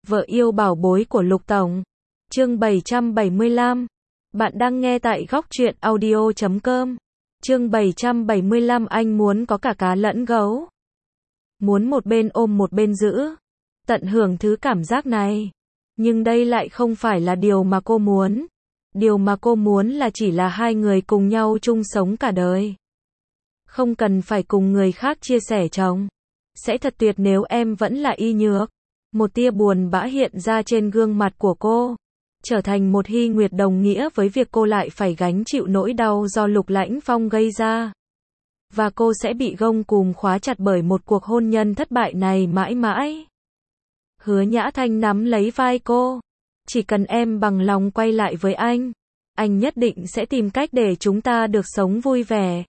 Vợ yêu bảo bối của Lục Tổng. Chương 775. Bạn đang nghe tại góc truyện audio.com. Chương 775. Anh muốn có cả cá lẫn gấu. Muốn một bên ôm một bên giữ. Tận hưởng thứ cảm giác này. Nhưng đây lại không phải là điều mà cô muốn. Điều mà cô muốn là chỉ là hai người cùng nhau chung sống cả đời. Không cần phải cùng người khác chia sẻ chồng. Sẽ thật tuyệt nếu em vẫn là y nhược. Một tia buồn bã hiện ra trên gương mặt của cô. Trở thành một Hy Nguyệt đồng nghĩa với việc cô lại phải gánh chịu nỗi đau do Lục Lãnh Phong gây ra. Và cô sẽ bị gông cùm khóa chặt bởi một cuộc hôn nhân thất bại này mãi mãi. Hứa Nhã Thanh nắm lấy vai cô. Chỉ cần em bằng lòng quay lại với anh nhất định sẽ tìm cách để chúng ta được sống vui vẻ.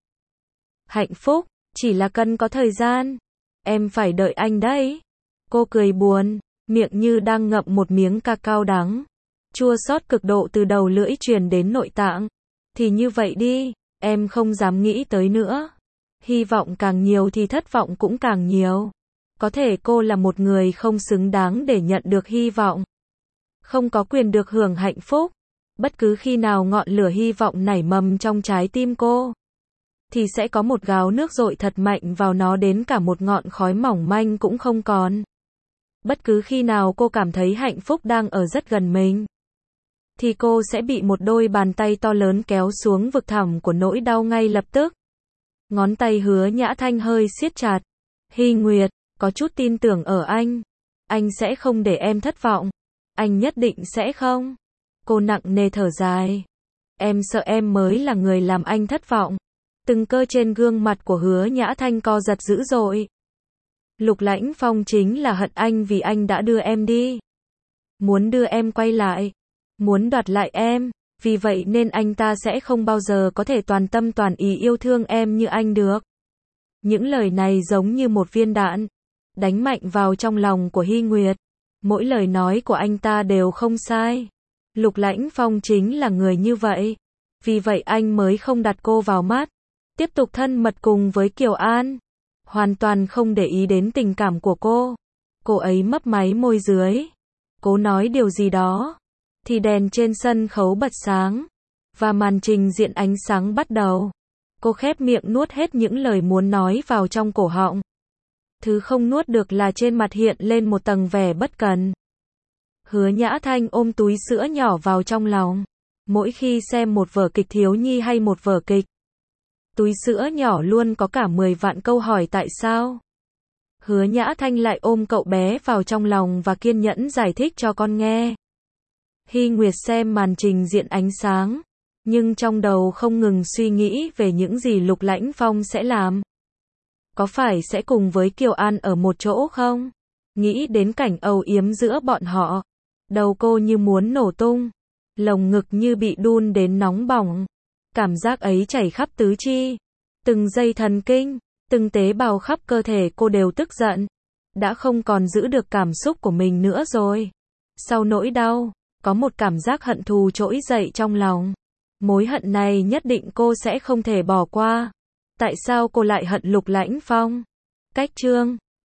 Hạnh phúc, chỉ là cần có thời gian. Em phải đợi anh đấy. Cô cười buồn, miệng như đang ngậm một miếng cacao đắng. Chua xót cực độ từ đầu lưỡi truyền đến nội tạng. Thì như vậy đi, em không dám nghĩ tới nữa. Hy vọng càng nhiều thì thất vọng cũng càng nhiều. Có thể cô là một người không xứng đáng để nhận được hy vọng. Không có quyền được hưởng hạnh phúc. Bất cứ khi nào ngọn lửa hy vọng nảy mầm trong trái tim cô, thì sẽ có một gáo nước dội thật mạnh vào nó đến cả một ngọn khói mỏng manh cũng không còn. Bất cứ khi nào cô cảm thấy hạnh phúc đang ở rất gần mình, thì cô sẽ bị một đôi bàn tay to lớn kéo xuống vực thẳm của nỗi đau ngay lập tức. Ngón tay Hứa Nhã Thanh hơi siết chặt. Hy Nguyệt, có chút tin tưởng ở anh sẽ không để em thất vọng. Anh nhất định sẽ không. Cô nặng nề thở dài. Em sợ em mới là người làm anh thất vọng. Từng cơ trên gương mặt của Hứa Nhã Thanh co giật dữ dội. Lục Lãnh Phong chính là hận anh vì anh đã đưa em đi. Muốn đưa em quay lại. Muốn đoạt lại em. Vì vậy nên anh ta sẽ không bao giờ có thể toàn tâm toàn ý yêu thương em như anh được. Những lời này giống như một viên đạn. Đánh mạnh vào trong lòng của Hy Nguyệt. Mỗi lời nói của anh ta đều không sai. Lục Lãnh Phong chính là người như vậy. Vì vậy anh mới không đặt cô vào mắt. Tiếp tục thân mật cùng với Kiều An. Hoàn toàn không để ý đến tình cảm của cô. Cô ấy mấp máy môi dưới. Cố nói điều gì đó. Thì đèn trên sân khấu bật sáng. Và màn trình diễn ánh sáng bắt đầu. Cô khép miệng nuốt hết những lời muốn nói vào trong cổ họng. Thứ không nuốt được là trên mặt hiện lên một tầng vẻ bất cần. Hứa Nhã Thanh ôm túi sữa nhỏ vào trong lòng. Mỗi khi xem một vở kịch thiếu nhi hay một vở kịch, túi sữa nhỏ luôn có cả 10 vạn câu hỏi tại sao. Hứa Nhã Thanh lại ôm cậu bé vào trong lòng và kiên nhẫn giải thích cho con nghe. Hy Nguyệt xem màn trình diễn ánh sáng, nhưng trong đầu không ngừng suy nghĩ về những gì Lục Lãnh Phong sẽ làm. Có phải sẽ cùng với Kiều An ở một chỗ không? Nghĩ đến cảnh âu yếm giữa bọn họ, đầu cô như muốn nổ tung, lồng ngực như bị đun đến nóng bỏng. Cảm giác ấy chảy khắp tứ chi, từng dây thần kinh, từng tế bào khắp cơ thể cô đều tức giận. Đã không còn giữ được cảm xúc của mình nữa rồi. Sau nỗi đau, có một cảm giác hận thù trỗi dậy trong lòng. Mối hận này nhất định cô sẽ không thể bỏ qua. Tại sao cô lại hận Lục Lãnh Phong? Cách chương